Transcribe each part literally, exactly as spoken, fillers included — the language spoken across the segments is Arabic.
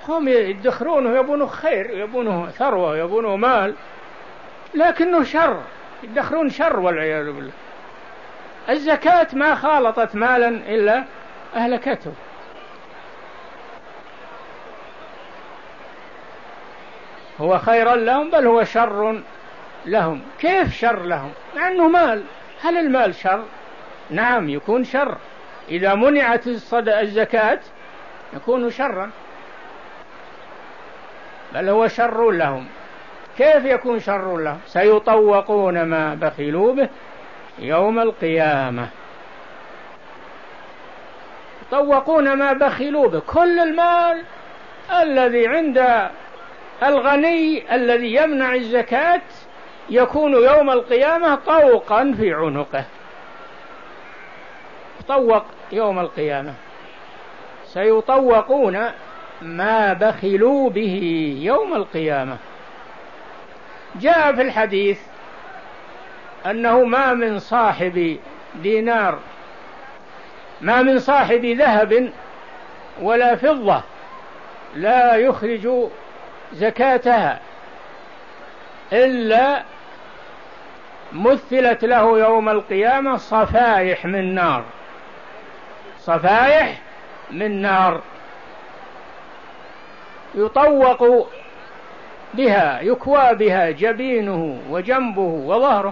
هم يدخرونه يبونه خير، يبونه ثروة، يبونه مال، لكنه شر، يدخرون شر والعياذ بالله. الزكاة ما خالطت مالا إلا أهلكته. هو خيرا لهم بل هو شر لهم. كيف شر لهم؟ مع أنه مال. هل المال شر؟ نعم يكون شر، إذا منعت الزكاة يكون شرا، بل هو شر لهم. كيف يكون شر لهم؟ سيطوقون ما بخلوا به يوم القيامة. يطوقون ما بخلوا به، كل المال الذي عند الغني الذي يمنع الزكاة يكون يوم القيامة طوقا في عنقه، طوق يوم القيامة. سيطوقون ما بخلوا به يوم القيامة. جاء في الحديث أنه ما من صاحب دينار، ما من صاحب ذهب ولا فضة لا يخرج زكاتها إلا مثلت له يوم القيامة صفائح من نار، صفائح من نار يطوق بها، يكوى بها جبينه وجنبه وظهره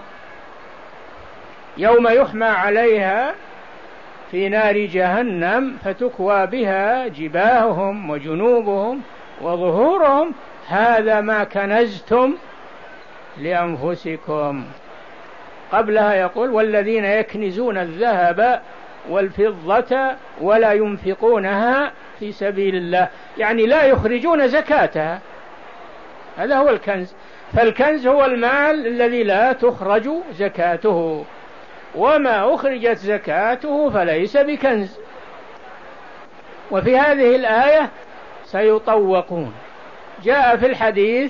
يوم يحمى عليها في نار جهنم فتكوى بها جباههم وجنوبهم وظهورهم، هذا ما كنزتم لأنفسكم. قبلها يقول والذين يكنزون الذهب والفضة ولا ينفقونها في سبيل الله، يعني لا يخرجون زكاتها، هذا هو الكنز. فالكنز هو المال الذي لا تخرج زكاته، وما أخرجت زكاته فليس بكنز. وفي هذه الآية سيطوقون. جاء في الحديث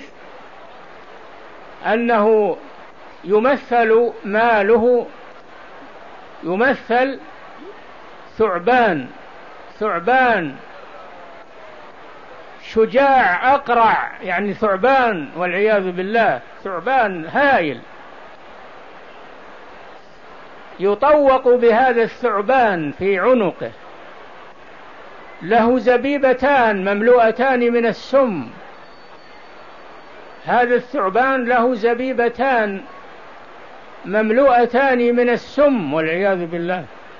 أنه يمثل ماله، يمثل ثعبان، ثعبان شجاع أقرع، يعني ثعبان والعياذ بالله، ثعبان هائل، يطوق بهذا الثعبان في عنقه، له زبيبتان مملوءتان من السم. هذا الثعبان له زبيبتان مملوءتان من السم والعياذ بالله،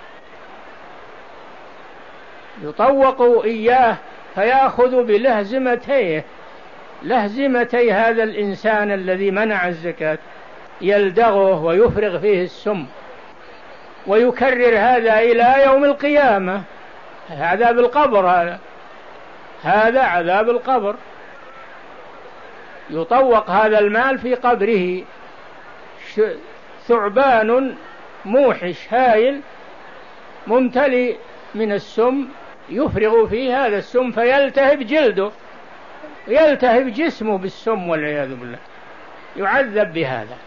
يطوق إياه فيأخذ بلهزمتيه، لهزمتي هذا الإنسان الذي منع الزكاة، يلدغه ويفرغ فيه السم، ويكرر هذا إلى يوم القيامة. عذاب القبر، هذا هذا عذاب القبر. يطوق هذا المال في قبره، ثعبان موحش هائل ممتلئ من السم، يفرغ فيه هذا السم فيلتهب جلده، يلتهب جسمه بالسم والعياذ بالله، يعذب بهذا.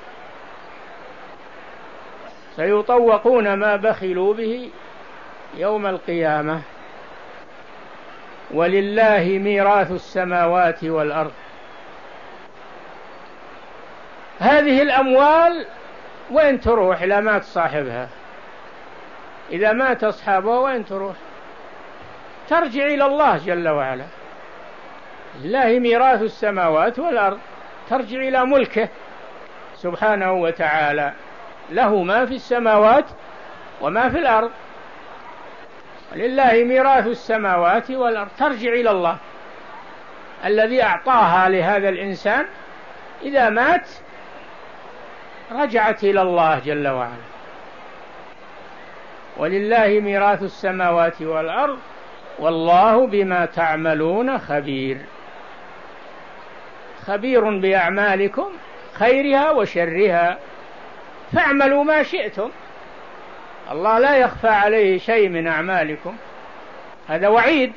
سيطوقون ما بخلوا به يوم القيامة ولله ميراث السماوات والأرض. هذه الأموال وين تروح؟ إلى مات صاحبها، إذا مات أصحابها وين تروح؟ ترجع إلى الله جل وعلا. لله ميراث السماوات والأرض، ترجع إلى ملكه سبحانه وتعالى، له ما في السماوات وما في الأرض. لله ميراث السماوات والأرض، ترجع إلى الله الذي أعطاها لهذا الإنسان، إذا مات رجعت إلى الله جل وعلا. ولله ميراث السماوات والأرض والله بما تعملون خبير. خبير بأعمالكم خيرها وشرها، فاعملوا ما شئتم، الله لا يخفى عليه شيء من أعمالكم. هذا وعيد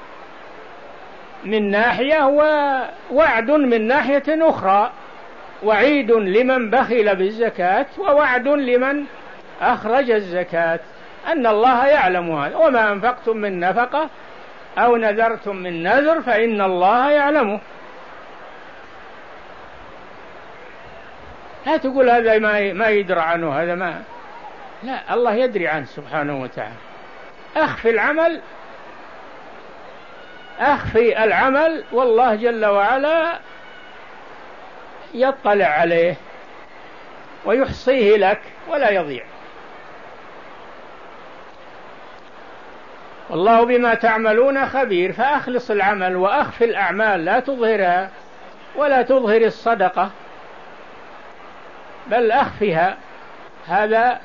من ناحية ووعد من ناحية أخرى، وعيد لمن بخل بالزكاة ووعد لمن أخرج الزكاة، أن الله يعلم هذا. وما أنفقتم من نفقة أو نذرتم من نذر فإن الله يعلمه. لا تقول هذا ما يدرى عنه، هذا ما، لا، الله يدري عنه سبحانه وتعالى. أخفي العمل، أخفي العمل، والله جل وعلا يطلع عليه ويحصيه لك ولا يضيع. والله بما تعملون خبير. فأخلص العمل وأخفي الأعمال، لا تظهرها ولا تظهر الصدقة، بل أخفها. هذا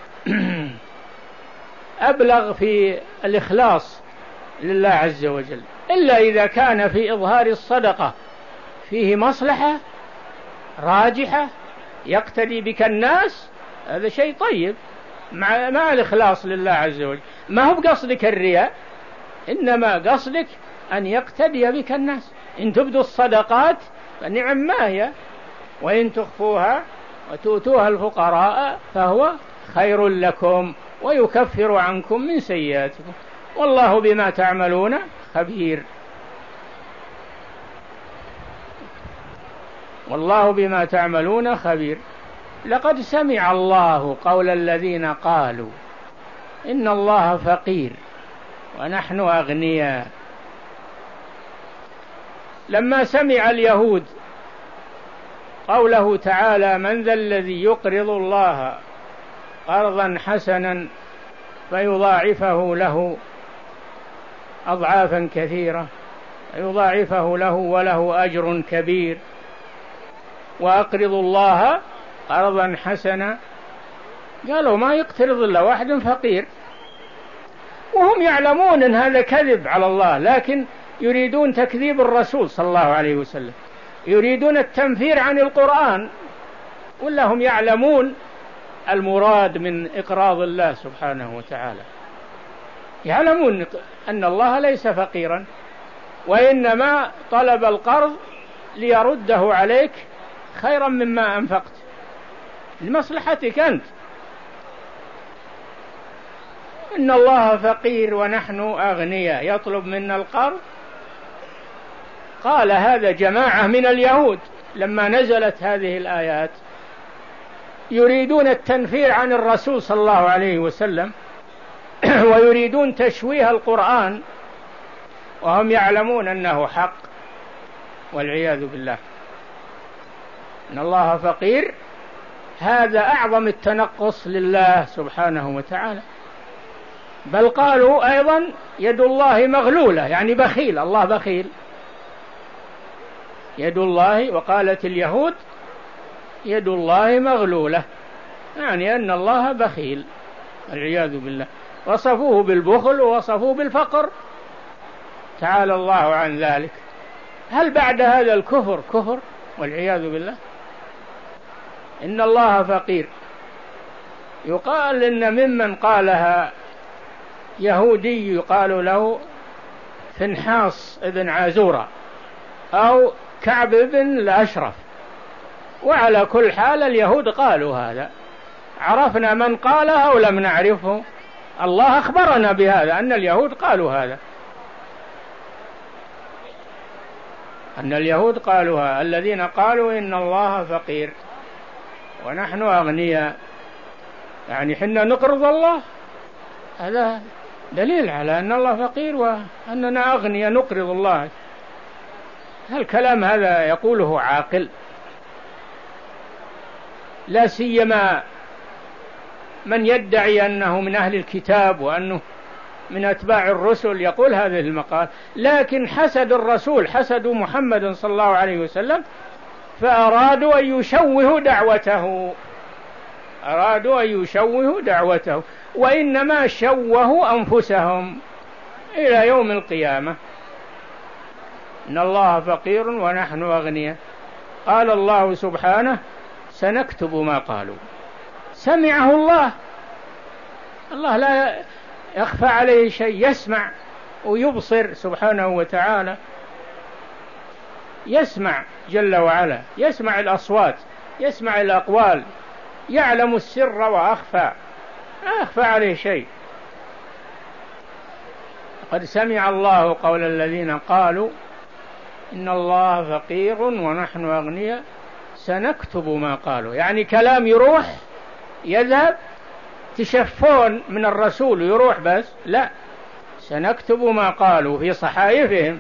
أبلغ في الإخلاص لله عز وجل. إلا إذا كان في إظهار الصدقة فيه مصلحة راجحة يقتدي بك الناس، هذا شيء طيب مع, مع الإخلاص لله عز وجل. ما هو بقصدك الرياء، إنما قصدك أن يقتدي بك الناس. إن تبدوا الصدقات فنعم ما هي، وإن تخفوها وتؤتوها الفقراء فهو خير لكم ويكفر عنكم من سيئاتكم، والله بما تعملون خبير. والله بما تعملون خبير. لقد سمع الله قول الذين قالوا إن الله فقير ونحن أغنياء. لما سمع اليهود قوله تعالى من ذا الذي يقرض الله قرضا حسنا فيضاعفه له أضعافا كثيرة، فيضاعفه له وله أجر كبير، وأقرض الله قرضا حسنا، قالوا ما يقترض إلا واحد فقير، وهم يعلمون أن هذا كذب على الله، لكن يريدون تكذيب الرسول صلى الله عليه وسلم، يريدون التنفير عن القرآن، ولا هم يعلمون المراد من إقراض الله سبحانه وتعالى، يعلمون أن الله ليس فقيرا، وإنما طلب القرض ليرده عليك خيرا مما أنفقت لمصلحتك أنت. إن الله فقير ونحن أغنياء يطلب منا القرض. قال هذا جماعة من اليهود لما نزلت هذه الآيات يريدون التنفير عن الرسول صلى الله عليه وسلم ويريدون تشويه القرآن، وهم يعلمون أنه حق، والعياذ بالله. إن الله فقير، هذا أعظم التنقص لله سبحانه وتعالى. بل قالوا أيضا يد الله مغلولة، يعني بخيل، الله بخيل، يد الله. وقالت اليهود يد الله مغلولة، يعني أن الله بخيل، العياذ بالله. وصفوه بالبخل ووصفوه بالفقر، تعالى الله عن ذلك. هل بعد هذا الكفر كفر؟ والعياذ بالله. إن الله فقير. يقال إن ممن قالها يهودي يقال له فنحاص ابن عازورة أو كعب بن الأشرف، وعلى كل حال اليهود قالوا هذا، عرفنا من قالها ولم نعرفه، الله أخبرنا بهذا أن اليهود قالوا هذا، أن اليهود قالوها، الذين قالوا إن الله فقير ونحن أغنياء، يعني حنا نقرض الله، هذا دليل على أن الله فقير وأننا أغنياء نقرض الله. الكلام هذا يقوله عاقل، لا سيما من يدعي أنه من أهل الكتاب وأنه من أتباع الرسل، يقول هذه المقال. لكن حسد الرسول، حسدوا محمد صلى الله عليه وسلم، فأرادوا أن يشوهوا دعوته، أرادوا أن يشوهوا دعوته، وإنما شوهوا أنفسهم إلى يوم القيامة. إن الله فقير ونحن أغنياء. قال الله سبحانه سنكتب ما قالوا. سمعه الله، الله لا يخفى عليه شيء، يسمع ويبصر سبحانه وتعالى، يسمع جل وعلا، يسمع الأصوات، يسمع الأقوال، يعلم السر وأخفى، لا يخفى عليه شيء. قد سمع الله قول الذين قالوا إن الله فقير ونحن أغنياء سنكتب ما قالوا، يعني كلام يروح يذهب، تشفون من الرسول يروح بس، لا، سنكتب ما قالوا في صحائفهم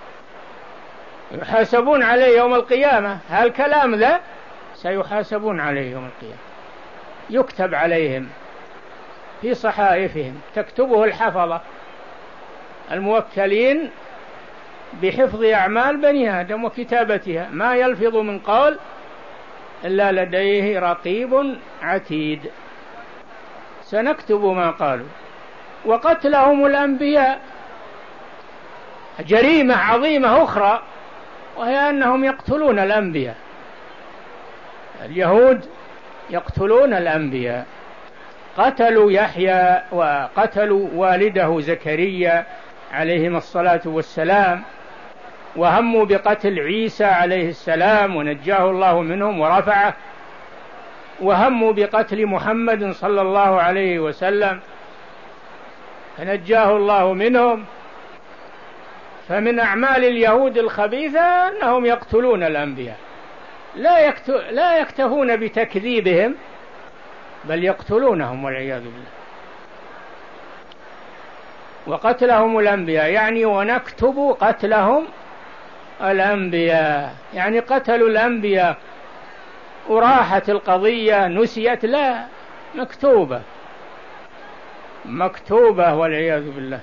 يحاسبون عليه يوم القيامة. هالكلام ذا سيحاسبون عليه يوم القيامة، يكتب عليهم في صحائفهم، تكتبه الحفظة الموكلين بحفظ أعمال بني آدم وكتابتها، ما يلفظ من قول إلا لديه رقيب عتيد. سنكتب ما قالوا. وقتلهم الأنبياء جريمة عظيمة أخرى، وهي أنهم يقتلون الأنبياء. اليهود يقتلون الأنبياء، قتلوا يحيى وقتلوا والده زكريا عليهما الصلاة والسلام، وهموا بقتل عيسى عليه السلام ونجاه الله منهم ورفعه، وهموا بقتل محمد صلى الله عليه وسلم فنجاه الله منهم. فمن أعمال اليهود الخبيثة أنهم يقتلون الأنبياء، لا, لا يكتفون بتكذيبهم بل يقتلونهم والعياذ بالله. وقتلهم الأنبياء يعني ونكتب قتلهم الأنبياء، يعني قتلوا الأنبياء وراحت القضية نسيت، لا، مكتوبة مكتوبة والعياذ بالله.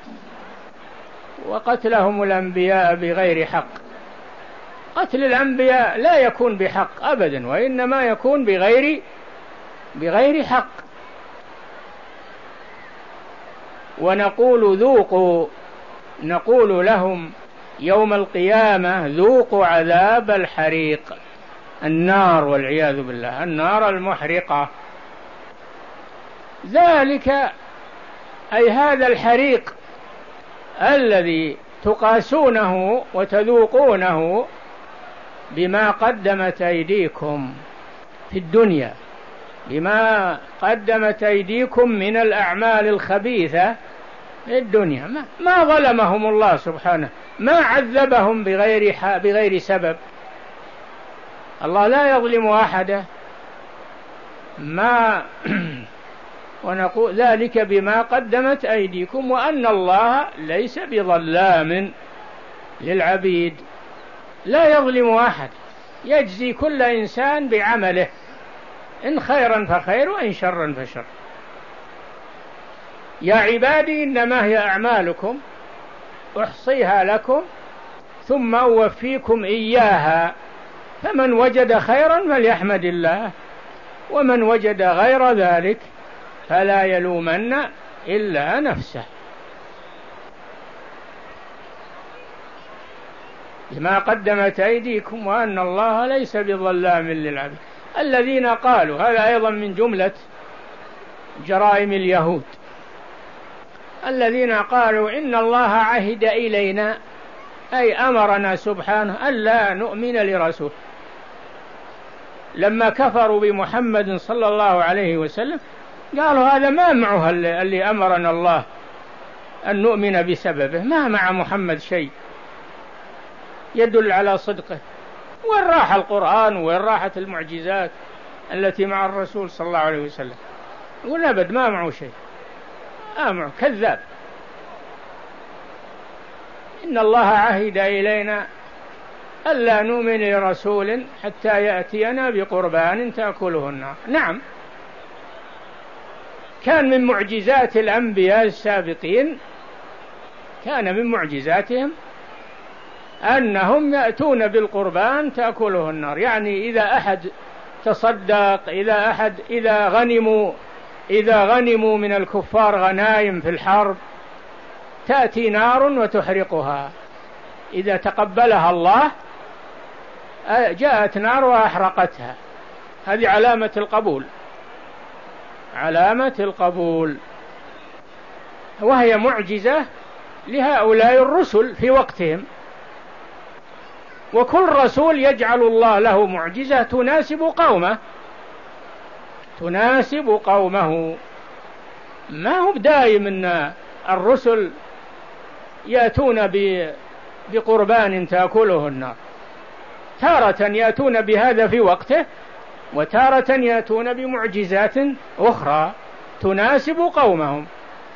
وقتلهم الأنبياء بغير حق. قتل الأنبياء لا يكون بحق أبدا، وإنما يكون بغير بغير حق. ونقول ذوقوا، نقول لهم يوم القيامة ذوقوا عذاب الحريق، النار والعياذ بالله، النار المحرقة. ذلك أي هذا الحريق الذي تقاسونه وتذوقونه بما قدمت أيديكم في الدنيا، بما قدمت أيديكم من الأعمال الخبيثة في الدنيا. ما, ما ظلمهم الله سبحانه، ما عذبهم بغير, بغير سبب. الله لا يظلم أحدا. ما ونقول ذلك بما قدمت أيديكم وأن الله ليس بظلام للعبيد. لا يظلم أحد، يجزي كل إنسان بعمله، إن خيرا فخير وإن شرا فشر. يا عبادي إنما هي أعمالكم أحصيها لكم ثم أوفيكم إياها، فمن وجد خيرا فليحمد الله، ومن وجد غير ذلك فلا يلومن إلا نفسه. بما قدمت أيديكم وأن الله ليس بظلام للعبيد. الذين قالوا، هذا أيضا من جملة جرائم اليهود، الذين قالوا إن الله عهد إلينا، أي أمرنا سبحانه ألا نؤمن لرسول. لما كفروا بمحمد صلى الله عليه وسلم قالوا هذا ما معه اللي أمرنا الله أن نؤمن بسببه، ما مع محمد شيء يدل على صدقه. وين راح القرآن وين راحت المعجزات التي مع الرسول صلى الله عليه وسلم؟ يقول أبد ما معه شيء، ما معه، كذاب. إن الله عهد إلينا ألا نؤمن لرسول حتى يأتينا بقربان تأكله النار. نعم، كان من معجزات الأنبياء السابقين، كان من معجزاتهم أنهم يأتون بالقربان تأكله النار. يعني إذا أحد تصدق، إذا أحد إذا غنموا إذا غنموا من الكفار غنائم في الحرب تأتي نار وتحرقها، إذا تقبلها الله جاءت نار وأحرقتها. هذه علامة القبول، علامة القبول، وهي معجزة لهؤلاء الرسل في وقتهم. وكل رسول يجعل الله له معجزة تناسب قومه، تناسب قومه. ما هو دائم أن الرسل يأتون بقربان تأكله النار، تارة يأتون بهذا في وقته، وتارة يأتون بمعجزات أخرى تناسب قومهم.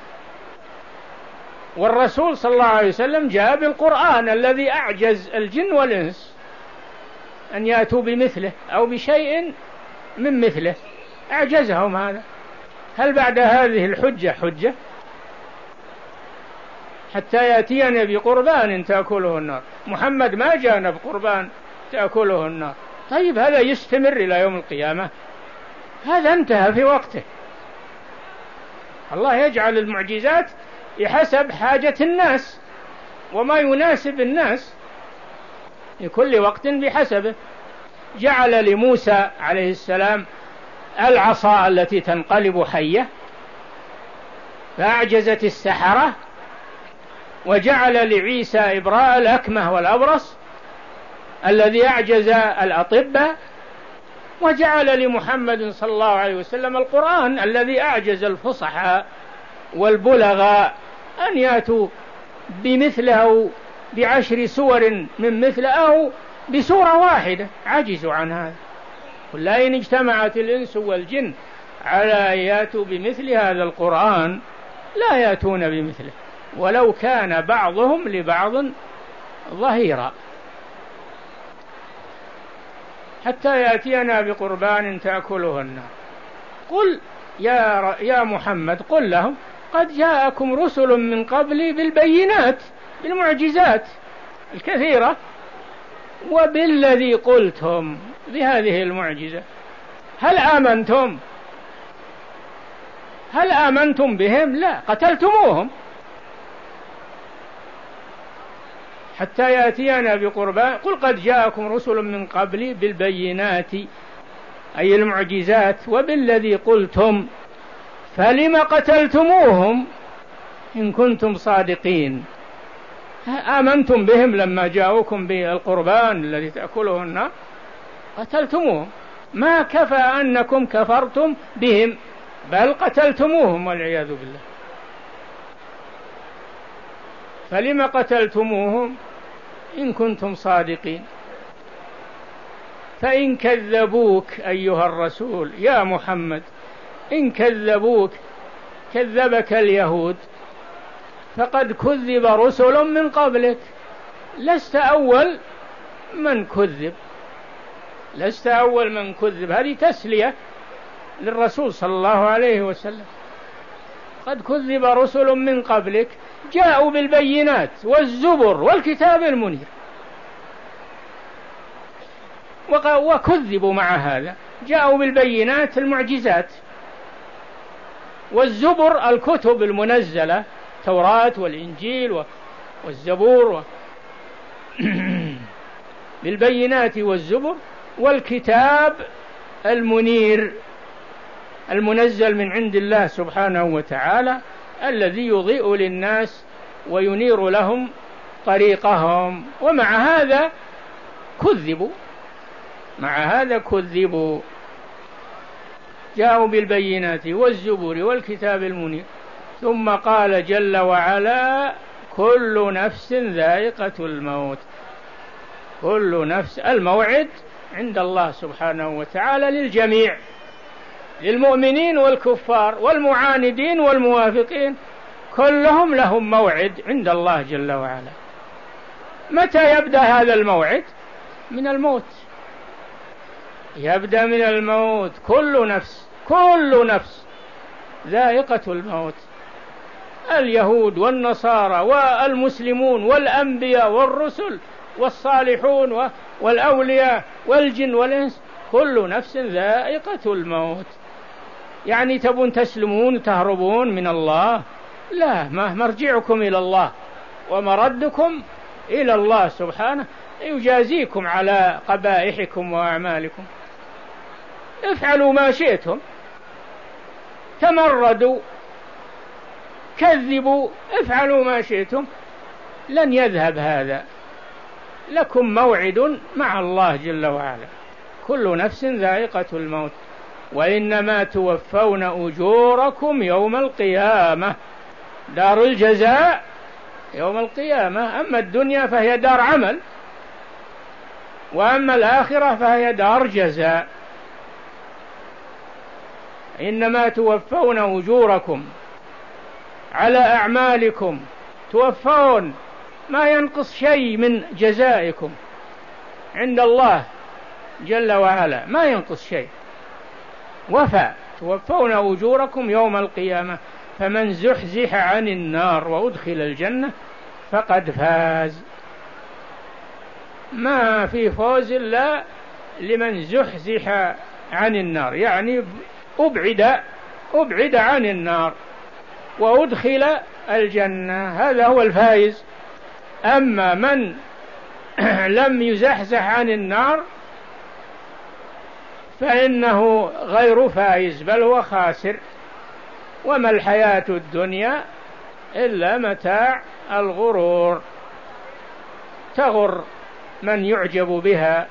والرسول صلى الله عليه وسلم جاء بالقرآن الذي أعجز الجن والإنس أن يأتوا بمثله أو بشيء من مثله، أعجزهم هذا. هل بعد هذه الحجة حجة حتى يأتينا بقربان تأكله النار؟ محمد ما جاءنا بقربان تأكله النار. طيب هذا يستمر إلى يوم القيامة؟ هذا انتهى في وقته. الله يجعل المعجزات بحسب حاجة الناس وما يناسب الناس لكل وقت بحسبه. جعل لموسى عليه السلام العصا التي تنقلب حية فأعجزت السحرة، وجعل لعيسى إبراء الأكمه والأبرص الذي أعجز الأطباء، وجعل لمحمد صلى الله عليه وسلم القرآن الذي أعجز الفصحاء والبلغاء أن يأتوا بمثله بعشر سور من مثله أو بسورة واحدة، عجزوا عن هذا. قل لا إن اجتمعت الإنس والجن على أن يأتوا بمثل هذا القرآن لا يأتون بمثله ولو كان بعضهم لبعض ظهيرا، حتى يأتينا بقربان تأكله النار. قل يا, يا محمد قل لهم قد جاءكم رسل من قبلي بالبينات بالمعجزات الكثيرة وبالذي قلتم بهذه المعجزة، هل آمنتم؟ هل آمنتم بهم؟ لا، قتلتموهم. حتى يأتينا بقربان. قل قد جاءكم رسل من قبلي بالبينات أي المعجزات وبالذي قلتم فلم قتلتموهم إن كنتم صادقين. آمنتم بهم لما جاءوكم بالقربان الذي تأكله النار؟ قتلتموهم، ما كفى أنكم كفرتم بهم بل قتلتموهم والعياذ بالله. فلم قتلتموهم إن كنتم صادقين. فإن كذبوك أيها الرسول يا محمد، إن كذبوك كذبك اليهود فقد كذب رسل من قبلك، لست أول من كذب، لست أول من كذب. هذه تسلية للرسول صلى الله عليه وسلم. قد كذب رسل من قبلك جاءوا بالبينات والزبر والكتاب المنير، وكذبوا مع هذا، جاءوا بالبينات المعجزات والزبر الكتب المنزلة، التوراة والإنجيل والزبور و... بالبينات والزبر والكتاب المنير المنزل من عند الله سبحانه وتعالى الذي يضيء للناس وينير لهم طريقهم. ومع هذا كذبوا، مع هذا كذبوا. جاءوا بالبينات والزبور والكتاب المنير. ثم قال جل وعلا كل نفس ذائقة الموت. كل نفس، الموعد عند الله سبحانه وتعالى للجميع، للمؤمنين والكفار والمعاندين والموافقين، كلهم لهم موعد عند الله جل وعلا. متى يبدأ هذا الموعد؟ من الموت، يبدأ من الموت. كل نفس، كل نفس ذائقة الموت. اليهود والنصارى والمسلمون والأنبياء والرسل والصالحون والأولياء والجن والإنس، كل نفس ذائقة الموت. يعني تبون تسلمون تهربون من الله؟ لا، ما مرجعكم إلى الله ومردكم إلى الله سبحانه يجازيكم على قبائحكم وأعمالكم. افعلوا ما شئتم، تمردوا، كذبوا، افعلوا ما شئتم، لن يذهب هذا. لكم موعد مع الله جل وعلا. كل نفس ذائقة الموت وإنما توفون أجوركم يوم القيامة. دار الجزاء يوم القيامة. أما الدنيا فهي دار عمل، وأما الآخرة فهي دار جزاء. إنما توفون أجوركم على أعمالكم، توفون، ما ينقص شيء من جزائكم عند الله جل وعلا، ما ينقص شيء، وفى. توفون أجوركم يوم القيامة، فمن زحزح عن النار وأدخل الجنة فقد فاز. ما في فوز إلا لمن زحزح عن النار، يعني أبعد أبعد عن النار وأدخل الجنة، هذا هو الفائز. أما من لم يزحزح عن النار فإنه غير فائز، بل هو خاسر. وما الحياة الدنيا إلا متاع الغرور، تغر من يعجب بها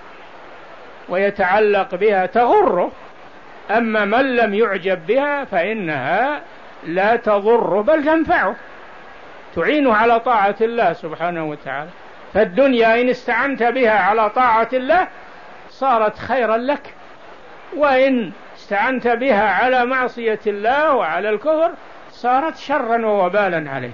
ويتعلق بها تغره، أما من لم يعجب بها فإنها لا تضر بل تنفعه، تعينه على طاعة الله سبحانه وتعالى. فالدنيا إن استعنت بها على طاعة الله صارت خيرا لك، وإن استعنت بها على معصية الله وعلى الكفر صارت شرا ووبالا عليك.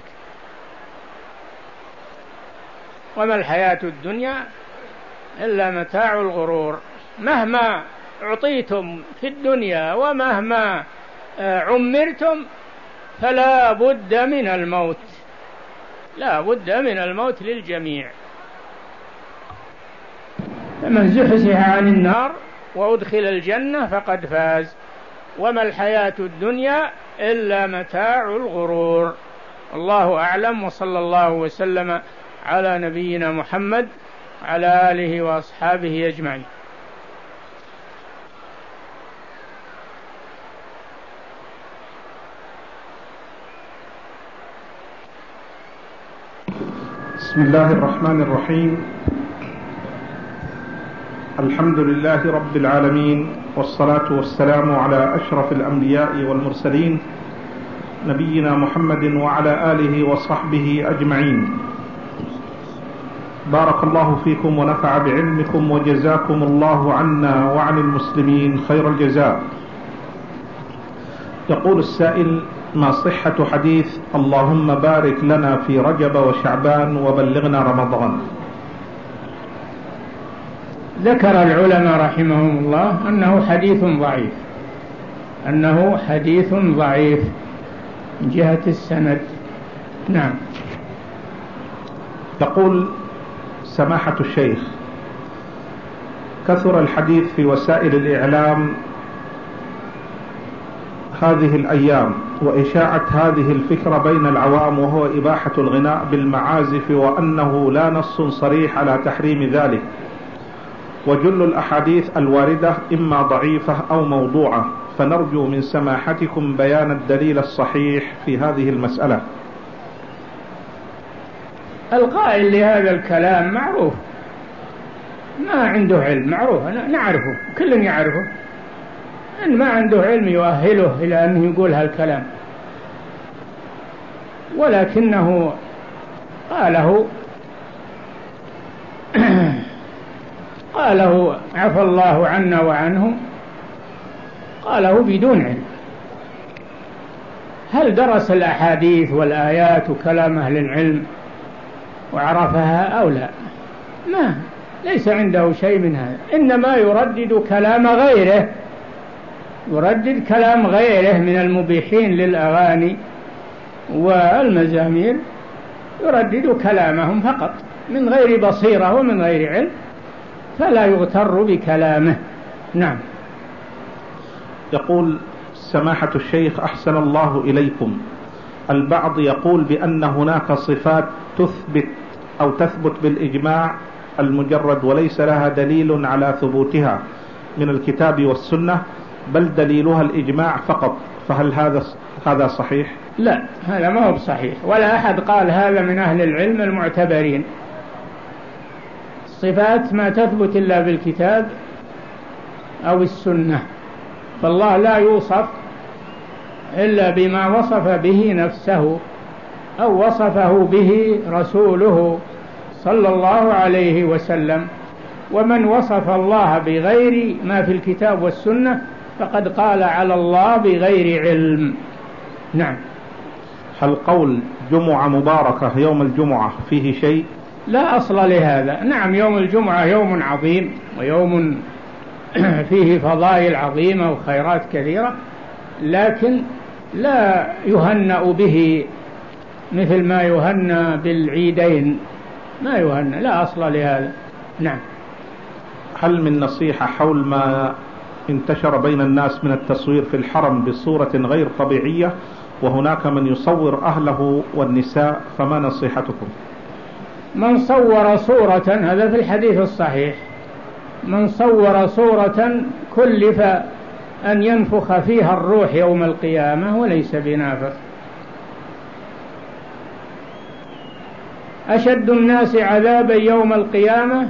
وما الحياة الدنيا إلا متاع الغرور. مهما أعطيتم في الدنيا ومهما عمرتم فلا بد من الموت، لا بد من الموت للجميع. فمن زحزح عن النار وأدخل الجنة فقد فاز. وما الحياة الدنيا إلا متاع الغرور. الله أعلم، وصلى الله وسلم على نبينا محمد وعلى آله وأصحابه أجمعين. بسم الله الرحمن الرحيم. الحمد لله رب العالمين، والصلاة والسلام على أشرف الأنبياء والمرسلين نبينا محمد وعلى آله وصحبه أجمعين. بارك الله فيكم ونفع بعلمكم، وجزاكم الله عنا وعن المسلمين خير الجزاء. يقول السائل: ما صحة حديث اللهم بارك لنا في رجب وشعبان وبلغنا رمضان؟ ذكر العلماء رحمهم الله أنه حديث ضعيف، أنه حديث ضعيف من جهة السند. نعم. يقول سماحة الشيخ: كثر الحديث في وسائل الإعلام هذه الأيام وإشاعة هذه الفكرة بين العوام، وهو إباحة الغناء بالمعازف، وأنه لا نص صريح على تحريم ذلك، وجل الأحاديث الواردة إما ضعيفة أو موضوعة، فنرجو من سماحتكم بيان الدليل الصحيح في هذه المسألة. القائل لهذا الكلام معروف، ما عنده علم، معروف نعرفه، كل يعرفه، إن ما عنده علم يؤهله إلى أنه يقول هالكلام، ولكنه قاله قاله عفى الله عنا وعنه، قاله بدون علم. هل درس الأحاديث والآيات وكلام أهل العلم وعرفها أو لا؟ ما ليس عنده شيء من هذا، إنما يردد كلام غيره، يردد كلام غيره من المبيحين للأغاني والمزامير، يردد كلامهم فقط من غير بصيرة ومن غير علم، فلا يغتر بكلامه. نعم. يقول سماحة الشيخ أحسن الله إليكم: البعض يقول بأن هناك صفات تثبت أو تثبت بالإجماع المجرد وليس لها دليل على ثبوتها من الكتاب والسنة، بل دليلها الإجماع فقط، فهل هذا هذا صحيح؟ لا، هذا ما هو بصحيح، ولا أحد قال هذا من أهل العلم المعتبرين. الصفات ما تثبت إلا بالكتاب أو السنة، فالله لا يوصف إلا بما وصف به نفسه أو وصفه به رسوله صلى الله عليه وسلم. ومن وصف الله بغير ما في الكتاب والسنة فقد قال على الله بغير علم. نعم. هل قول جمعة مباركة يوم الجمعة فيه شيء؟ لا أصل لهذا. نعم، يوم الجمعة يوم عظيم ويوم فيه فضائل عظيمة وخيرات كثيرة، لكن لا يهنأ به مثل ما يهنأ بالعيدين، ما يهنأ، لا أصل لهذا. نعم. هل من نصيحة حول ما انتشر بين الناس من التصوير في الحرم بصورة غير طبيعية وهناك من يصور أهله والنساء، فما نصيحتكم؟ من صور صورة، هذا في الحديث الصحيح، من صور صورة كلف أن ينفخ فيها الروح يوم القيامة وليس بنافخ. أشد الناس عذابا يوم القيامة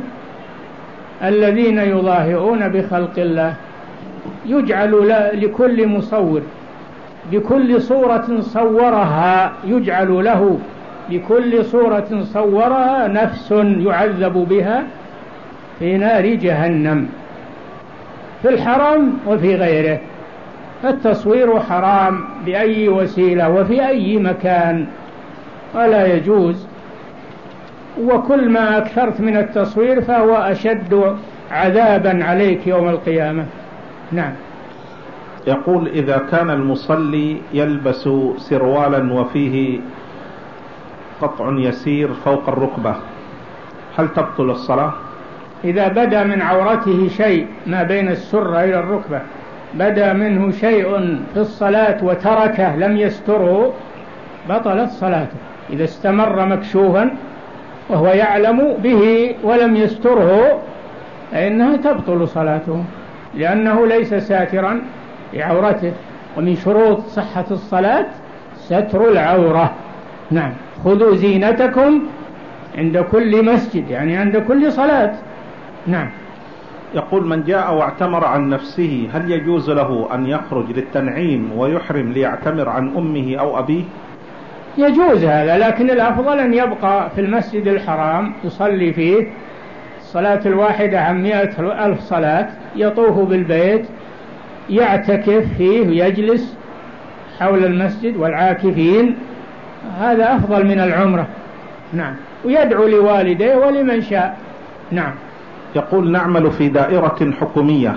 الذين يظاهرون بخلق الله. يجعل لكل مصور بكل صورة صورها، يجعل له بكل صورة صورها نفس يعذب بها في نار جهنم، في الحرم وفي غيره. فالتصوير حرام بأي وسيلة وفي أي مكان ولا يجوز، وكل ما أكثرت من التصوير فهو أشد عذابا عليك يوم القيامة. نعم. يقول: إذا كان المصلي يلبس سروالا وفيه قطع يسير فوق الركبة هل تبطل الصلاة؟ إذا بدا من عورته شيء ما بين السرة إلى الركبة، بدا منه شيء في الصلاة وتركه لم يستره بطلت صلاته. إذا استمر مكشوفا وهو يعلم به ولم يستره فإنها تبطل صلاته، لأنه ليس ساترا لعورته، ومن شروط صحة الصلاة ستر العورة. نعم. خذوا زينتكم عند كل مسجد، يعني عند كل صلاة. نعم. يقول: من جاء واعتمر عن نفسه هل يجوز له أن يخرج للتنعيم ويحرم ليعتمر عن أمه أو أبيه؟ يجوز هذا، لكن الأفضل أن يبقى في المسجد الحرام يصلي فيه الصلاة الواحدة عن مئة ألف صلاة، يطوف بالبيت، يعتكف فيه ويجلس حول المسجد والعاكفين، هذا أفضل من العمرة. نعم. ويدعو لوالديه ولمن شاء. نعم. يقول: نعمل في دائرة حكومية،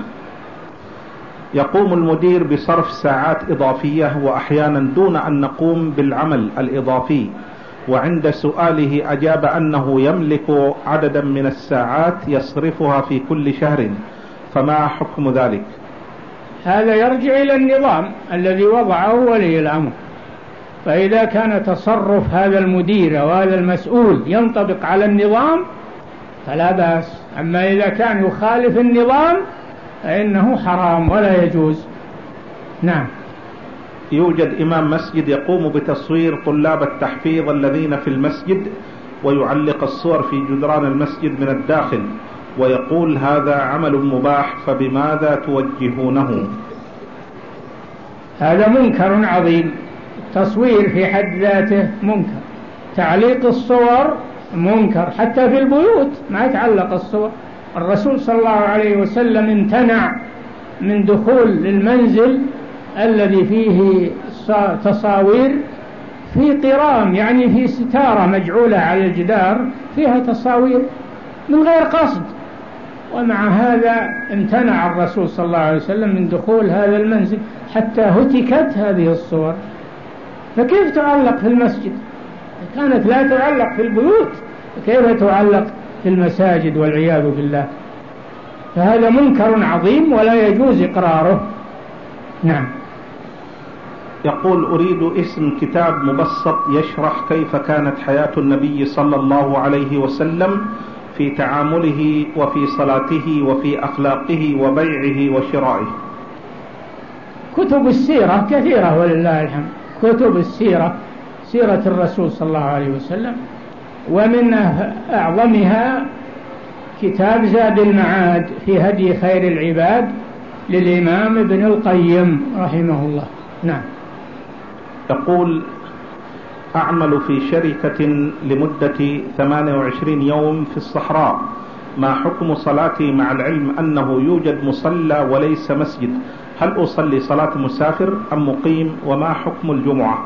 يقوم المدير بصرف ساعات إضافية وأحيانا دون أن نقوم بالعمل الإضافي، وعند سؤاله أجاب أنه يملك عددا من الساعات يصرفها في كل شهر، فما حكم ذلك؟ هذا يرجع إلى النظام الذي وضعه ولي الأمر، فإذا كان تصرف هذا المدير أو هذا المسؤول ينطبق على النظام فلا بأس، أما إذا كان يخالف النظام فإنه حرام ولا يجوز. نعم. يوجد إمام مسجد يقوم بتصوير طلاب التحفيظ الذين في المسجد ويعلق الصور في جدران المسجد من الداخل، ويقول هذا عمل مباح، فبماذا توجهونه؟ هذا منكر عظيم. التصوير في حد ذاته منكر، تعليق الصور منكر، حتى في البيوت ما يتعلق الصور. الرسول صلى الله عليه وسلم امتنع من دخول المنزل الذي فيه تصاوير في قرام، يعني في ستارة مجعولة على الجدار فيها تصاوير من غير قصد، ومع هذا امتنع الرسول صلى الله عليه وسلم من دخول هذا المنزل حتى هتكت هذه الصور. فكيف تعلق في المسجد؟ كانت لا تعلق في البيوت، كيف تعلق في المساجد والعياذ بالله؟ فهذا منكر عظيم ولا يجوز إقراره. نعم. يقول: أريد اسم كتاب مبسط يشرح كيف كانت حياة النبي صلى الله عليه وسلم في تعامله وفي صلاته وفي أخلاقه وبيعه وشرائه. كتب السيرة كثيرة ولله الحمد، كتب السيرة، سيرة الرسول صلى الله عليه وسلم، ومن أعظمها كتاب زاد المعاد في هدي خير العباد للإمام ابن القيم رحمه الله. نعم. يقول: أعمل في شركة لمدة ثمانية وعشرين يوم في الصحراء، ما حكم صلاتي مع العلم أنه يوجد مصلى وليس مسجد؟ هل أصلي صلاة مسافر أم مقيم؟ وما حكم الجمعة؟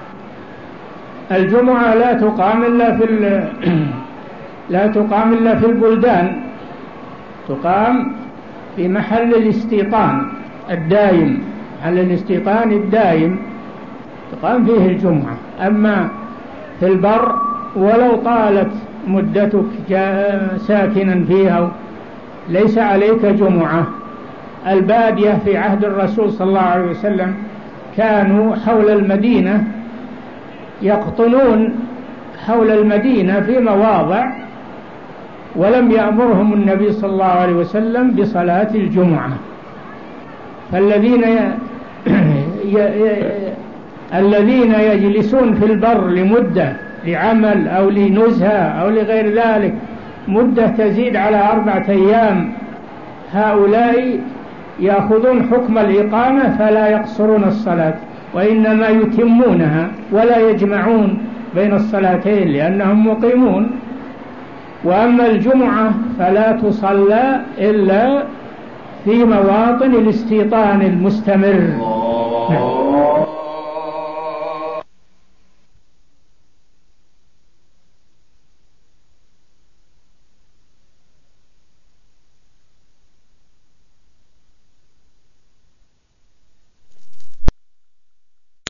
الجمعة لا تقام إلا في لا تقام إلا في البلدان، تقام في محل الاستيطان الدائم، محل الاستيطان الدائم تقام فيه الجمعة. أما في البر ولو طالت مدتك ساكنا فيها ليس عليك جمعة. البادية في عهد الرسول صلى الله عليه وسلم كانوا حول المدينة يقطنون حول المدينة في مواضع، ولم يأمرهم النبي صلى الله عليه وسلم بصلاة الجمعة. فالذين ي... ي... ي... الذين يجلسون في البر لمدة لعمل أو لنزهة أو لغير ذلك مدة تزيد على أربعة أيام، هؤلاء يأخذون حكم الإقامة فلا يقصرون الصلاة، وإنما يتمونها ولا يجمعون بين الصلاتين لأنهم مقيمون. وأما الجمعة فلا تصلى إلا في مواطن الاستيطان المستمر.